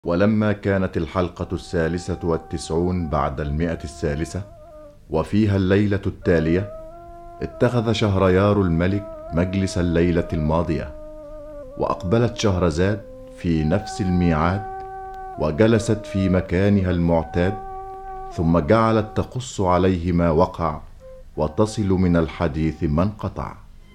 ولما كانت الحلقة 96 بعد 100 وفيها الليلة التالية، اتخذ شهريار الملك مجلس الليلة الماضية، وأقبلت شهرزاد في نفس الميعاد وجلست في مكانها المعتاد، ثم جعلت تقص عليه ما وقع وتصل من الحديث ما انقطع.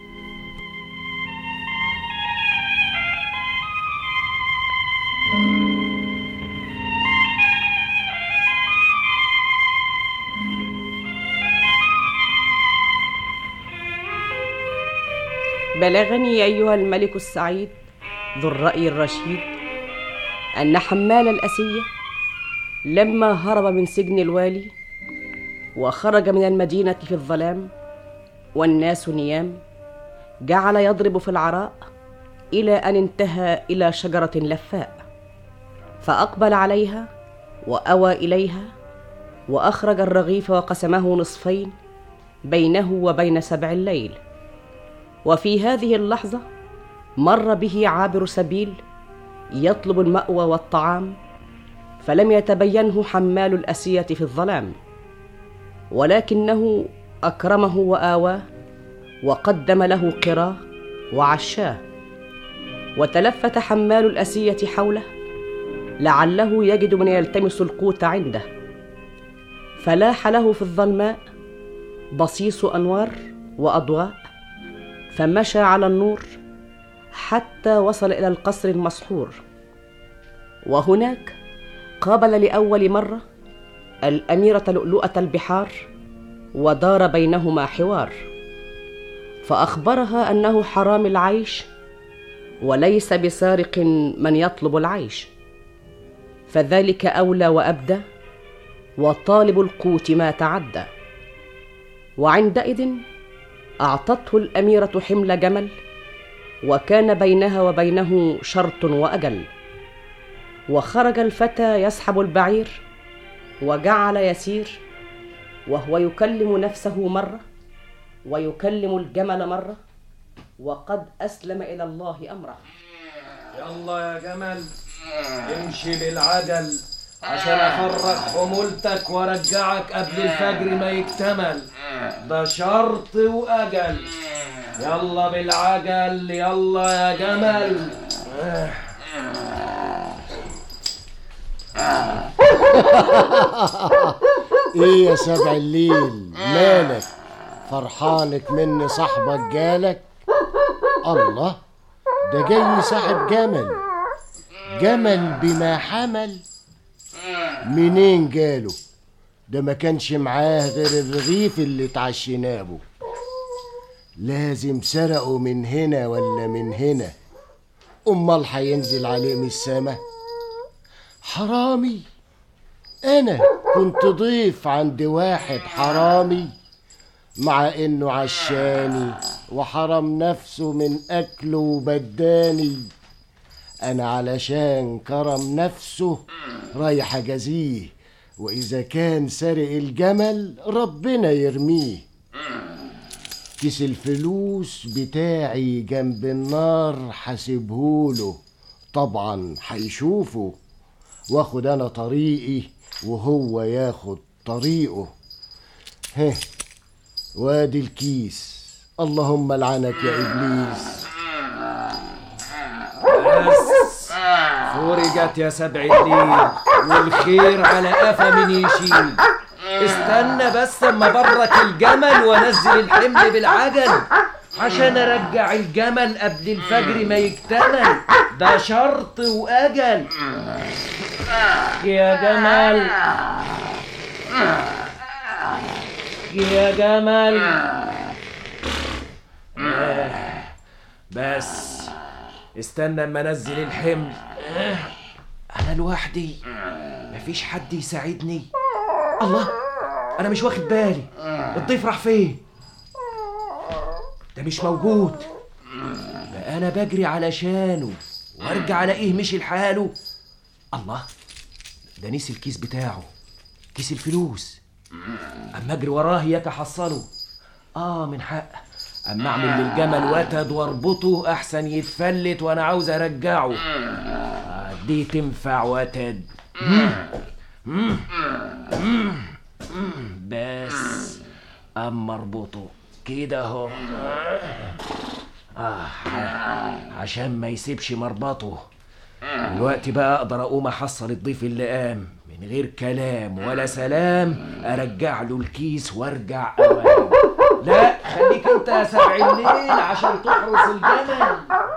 بلغني أيها الملك السعيد ذو الرأي الرشيد أن حمال الأسية لما هرب من سجن الوالي وخرج من المدينة في الظلام والناس نيام، جعل يضرب في العراء إلى أن انتهى إلى شجرة لفاء، فأقبل عليها وأوى إليها وأخرج الرغيف وقسمه نصفين بينه وبين سبع الليل. وفي هذه اللحظة مر به عابر سبيل يطلب المأوى والطعام، فلم يتبينه حمال الأسية في الظلام، ولكنه أكرمه وآواه وقدم له قراه وعشاه. وتلفت حمال الأسية حوله لعله يجد من يلتمس القوت عنده، فلاح له في الظلماء بصيص أنوار وأضواء، فمشى على النور حتى وصل إلى القصر المسحور، وهناك قابل لأول مرة الأميرة لؤلؤة البحار ودار بينهما حوار، فأخبرها أنه حرام العيش وليس بسارق من يطلب العيش، فذلك أولى وأبدى، وطالب القوت ما تعدى. وعندئذ أعطته الأميرة حمل جمل، وكان بينها وبينه شرط وأجل. وخرج الفتى يسحب البعير وجعل يسير، وهو يكلم نفسه مرة ويكلم الجمل مرة، وقد أسلم إلى الله أمره. يلا يا جمل امشي بالعجل عشان أفرغ حمولتك وارجعك قبل الفجر ما يكتمل، ده شرط وأجل. يلا بالعجل يلا يا جمل. ايه يا سبع الليل، مالك فرحانك مني صاحبك جالك؟ الله، ده جاي صاحب جمل بما حمل. منين جاله؟ ده ما كانش معاه غير الرغيف اللي اتعشيناه. لازم سرقه من هنا ولا من هنا، امال هينزل عليه من السما؟ حرامي، انا كنت ضيف عند واحد حرامي، مع انه عشاني وحرم نفسه من اكله وبداني. انا علشان كرم نفسه رايح اجازيه، واذا كان سارق الجمل ربنا يرميه. كيس الفلوس بتاعي جنب النار حاسبهوله، طبعا هيشوفه، واخد انا طريقي وهو ياخد طريقه. وادي الكيس، اللهم لعنك يا ابليس. بس فرجت يا سبع الليل، والخير على قفا من يشيل. استنى بس اما برك الجمل وانزل الحمل بالعجل عشان ارجع الجمل قبل الفجر ما يكتمل، ده شرط واجل. يا جمل يا جمل. بس استنى اما انزل الحمل. انا لوحدي مفيش حد يساعدني. الله، انا مش واخد بالي، الضيف راح فين؟ ده مش موجود، ده انا بجري علشانه وارجع الاقيه مشي لحاله. الله، ده نسي الكيس بتاعه، كيس الفلوس. اما اجري وراه ياك احصله. من حق اما اعمل للجمل وتد واربطه احسن يتفلت وانا عاوز ارجعه. دي تنفع وتد. بس اما اربطه كده اهو عشان ما يسيبش مربطه. دلوقتي بقى اقدر اقوم احصل الضيف اللي قام من غير كلام ولا سلام، ارجع له الكيس وارجع اوام. لا خليك انت يا سبع الليل عشان تحرس الجمل.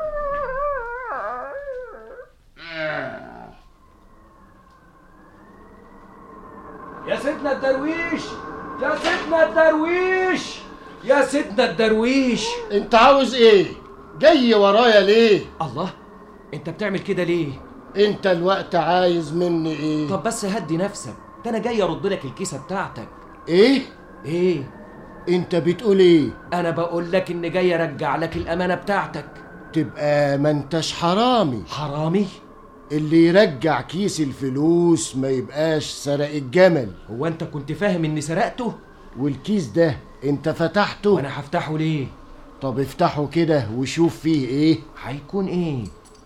يا سيدنا الدرويش، يا سيدنا الدرويش، يا سيدنا الدرويش. انت عاوز ايه؟ جاي ورايا ليه؟ الله، انت بتعمل كده ليه؟ انت الوقت عايز مني ايه؟ طب بس هدي نفسك، ده انا جاي ارد لك الكيسه بتاعتك. ايه؟ ايه؟ انت بتقول ايه؟ انا بقول لك اني جاي ارجع لك الامانه بتاعتك. تبقى ما انتش حرامي. حرامي؟ اللي يرجع كيس الفلوس ما يبقاش سرق الجمل. هو انت كنت فاهم اني سرقته؟ والكيس ده انت فتحته؟ وانا هفتحه ليه؟ طب افتحه كده وشوف فيه ايه. هيكون ايه؟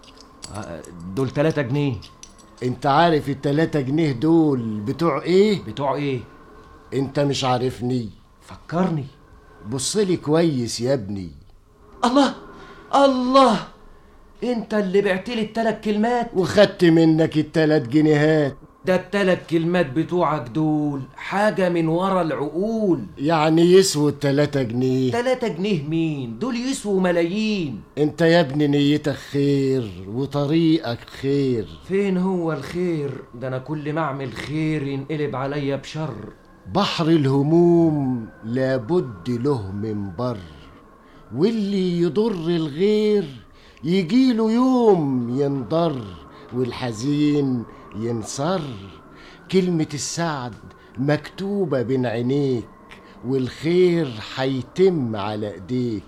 دول 3 جنيه. انت عارف ال3 جنيه دول بتوع ايه؟ بتوع ايه؟ انت مش عارفني؟ فكرني. بصلي كويس يا ابني. الله الله، انت اللي بعتلي ال3 كلمات وخدت منك ال3 جنيهات. ده ال3 كلمات بتوعك دول حاجة من ورا العقول. يعني يسووا ال3 جنيه؟ 3 جنيه مين؟ دول يسووا ملايين. انت يا ابني نيتك خير وطريقك خير. فين هو الخير؟ ده انا كل ما اعمل خير ينقلب عليا بشر. بحر الهموم لابد له من بر، واللي يضر الغير يجيله يوم ينضر، والحزين ينصر. كلمة السعد مكتوبة بين عينيك، والخير حيتم على ايديك.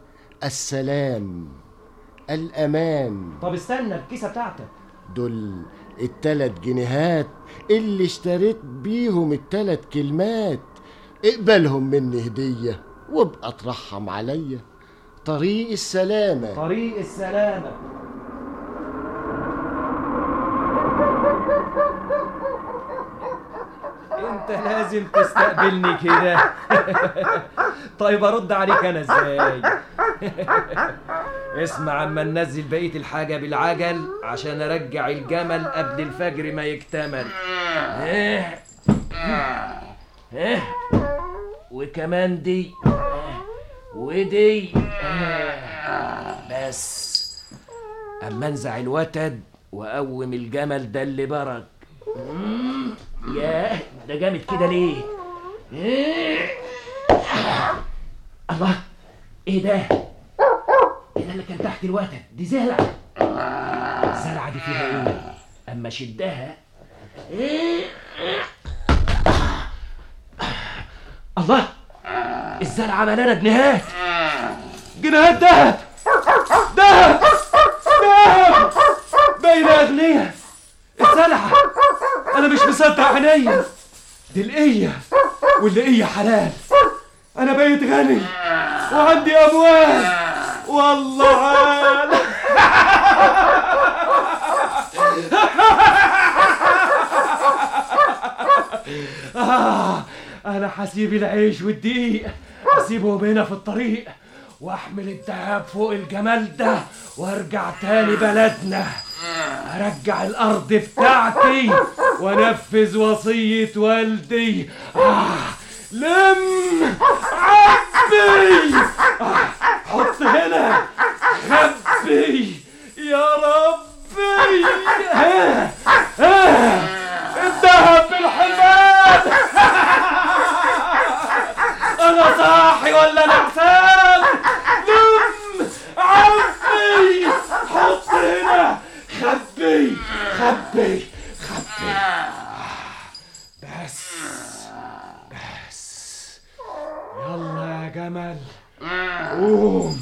السلام، الأمان. طب استنى، الكيسة بتاعتك دول ال3 جنيهات اللي اشتريت بيهم ال3 كلمات. اقبلهم مني هدية وابقى ترحم عليا. طريق السلامة. طريق السلامة. انت لازم تستقبلني كده. طيب ارد عليك انا ازاي؟ اسمع، اما ننزل بقية الحاجة بالعجل عشان ارجع الجمل قبل الفجر ما يكتمل. وكمان دي ودي. بس اما انزع الوتد واقوم الجمل ده اللي برك. ياه، ده جامد كده ليه؟ الله، ايه ده؟ ايه ده اللي كان تحت الوتد؟ دي زرعه. الزرعه دي فيها ايه؟ اما شدها. الله، الزرعه مليانه جنيهات. جنيهات دهب دهب دهب، باينه اغنيه. الزرعه، انا مش مصدق عينيا. دي القيه، واللقيه حلال. انا بقيت غني وعندي اموال والله عال. انا هسيب العيش والدقيق، هسيبهم هنا في الطريق واحمل الدهب فوق الجمال ده وارجع تاني بلدنا. ارجع الارض بتاعتي وانفذ وصية والدي. لم عبي، حط هنا، خبي يا ربي. الذهب بالحمام. انا صاحي ولا نعسان؟ لم عبي، حط هنا، خبي خبي خبي. بس يلا يا جمل، قوم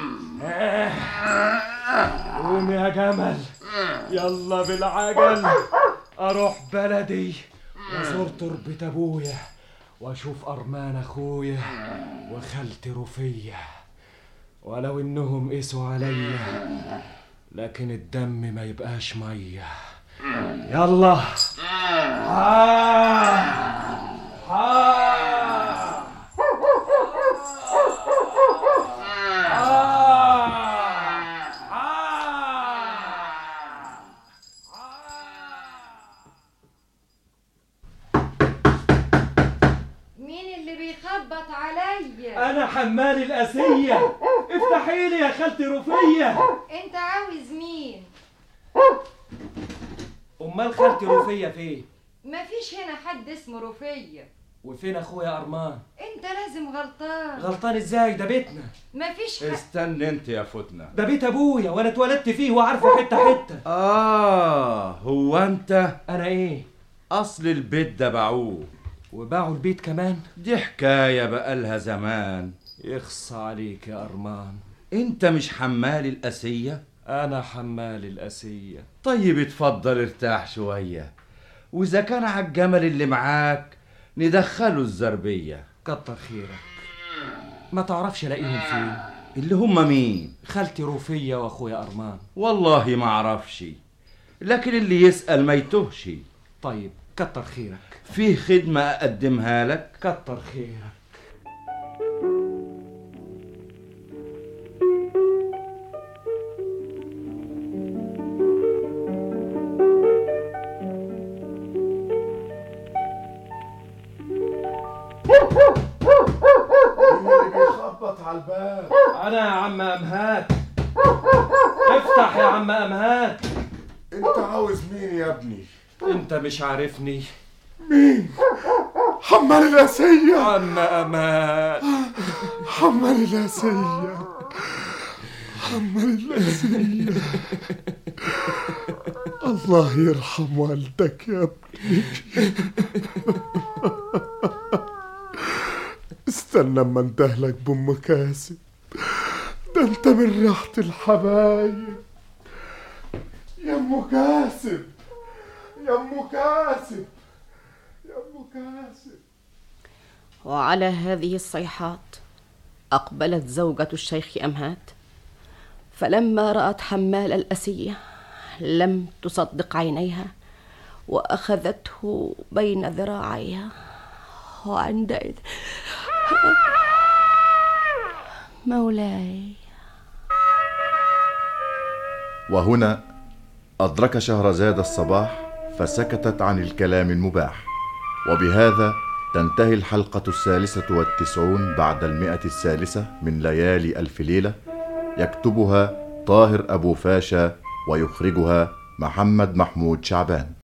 قوم يا جمل، يلا بالعجل اروح بلدي وازور تربة ابويا واشوف ارمان اخويا وخالتي رفية. ولو انهم قسوا عليا لكن الدم ما يبقاش مية. يلا. مين اللي بيخبط عليا؟ أنا حمال الأسية، افتحي لي يا خالتي رفية. انت عاوز مين؟ أمال خالتي رفية فين؟ مفيش هنا حد اسمه رفية. وفين أخويا أرمان؟ انت لازم غلطان. غلطان إزاي؟ ده بيتنا. مفيش استنى انت يا فتنة. ده بيت أبويا وأنا اتولدت فيه وعارفه حتة حتة. هو أنت؟ أنا إيه؟ أصل البيت ده باعوه. وباعوا البيت كمان؟ دي حكاية بقالها زمان. يخص عليك يا أرمان. انت مش حمال الأسية؟ أنا حمال الأسية. طيب اتفضل ارتاح شوية، وإذا كان على الجمل اللي معاك ندخله الزربية. كتر خيرك. ما تعرفش الاقيهم فين؟ اللي هم مين؟ خالتي رفية واخويا أرمان. والله ما اعرفش، لكن اللي يسأل ما يتوهش. طيب كتر خيرك. فيه خدمة أقدمها لك؟ كتر خيرك. بيخبط على الباب. أنا يا عم أمهات. افتح يا عم أمهات. انت عاوز مين يا ابني؟ أنت مش عارفني. مين؟ حمال الأسية. عم أمهات. حمال الأسية. حمال الأسية. الله يرحم والدك يا ابني. استنى اما اندهلك بأم كاسب، ده انت من ريحة الحبايب. يا ام كاسب، يا ام كاسب، يا ام كاسب. وعلى هذه الصيحات أقبلت زوجة الشيخ أمهات، فلما رأت حمال الأسية لم تصدق عينيها وأخذته بين ذراعيها، وعندئذ مولاي. وهنا أدرك شهرزاد الصباح فسكتت عن الكلام المباح. وبهذا تنتهي الحلقة 96 بعد 100 من ليالي ألف ليلة. يكتبها طاهر أبو فاشا ويخرجها محمد محمود شعبان.